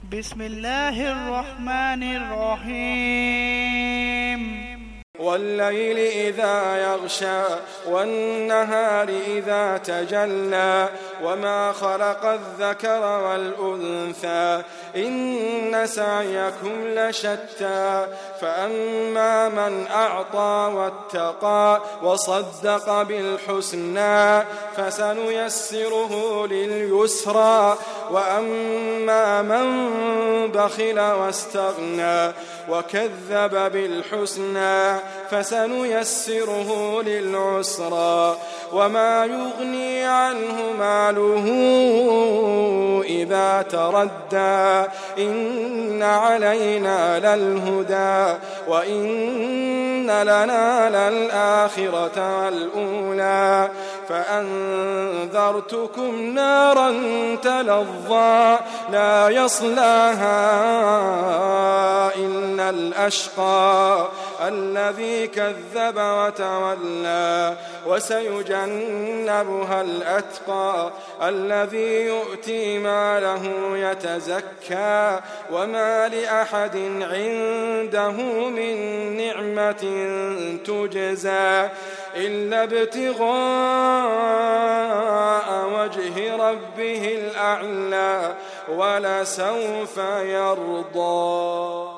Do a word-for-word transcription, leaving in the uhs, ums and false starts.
بسم الله الرحمن الرحيم والليل إذا يغشى والنهار إذا تجلى وما خلق الذكر والأنثى إن سعيكم لشتى فأما من أعطى واتقى وصدق بالحسنى فسنيسره لليسرى وأما من بخل واستغنى وكذب بالحسنى فسنيسره للعسرى وما يغني عنه ماله إذا تردى إن علينا للهدى وإن لنا للآخرة والأولى فأنذرتكم نارا تلظى لا يصلاها إلا الأشقى الذي كذب وتولى وسيجنبها الأتقى الذي يؤتي ماله يتزكى وما لأحد عنده من نعمة تجزى إلا ابتغاء وجه ربه الأعلى ولسوف يرضى.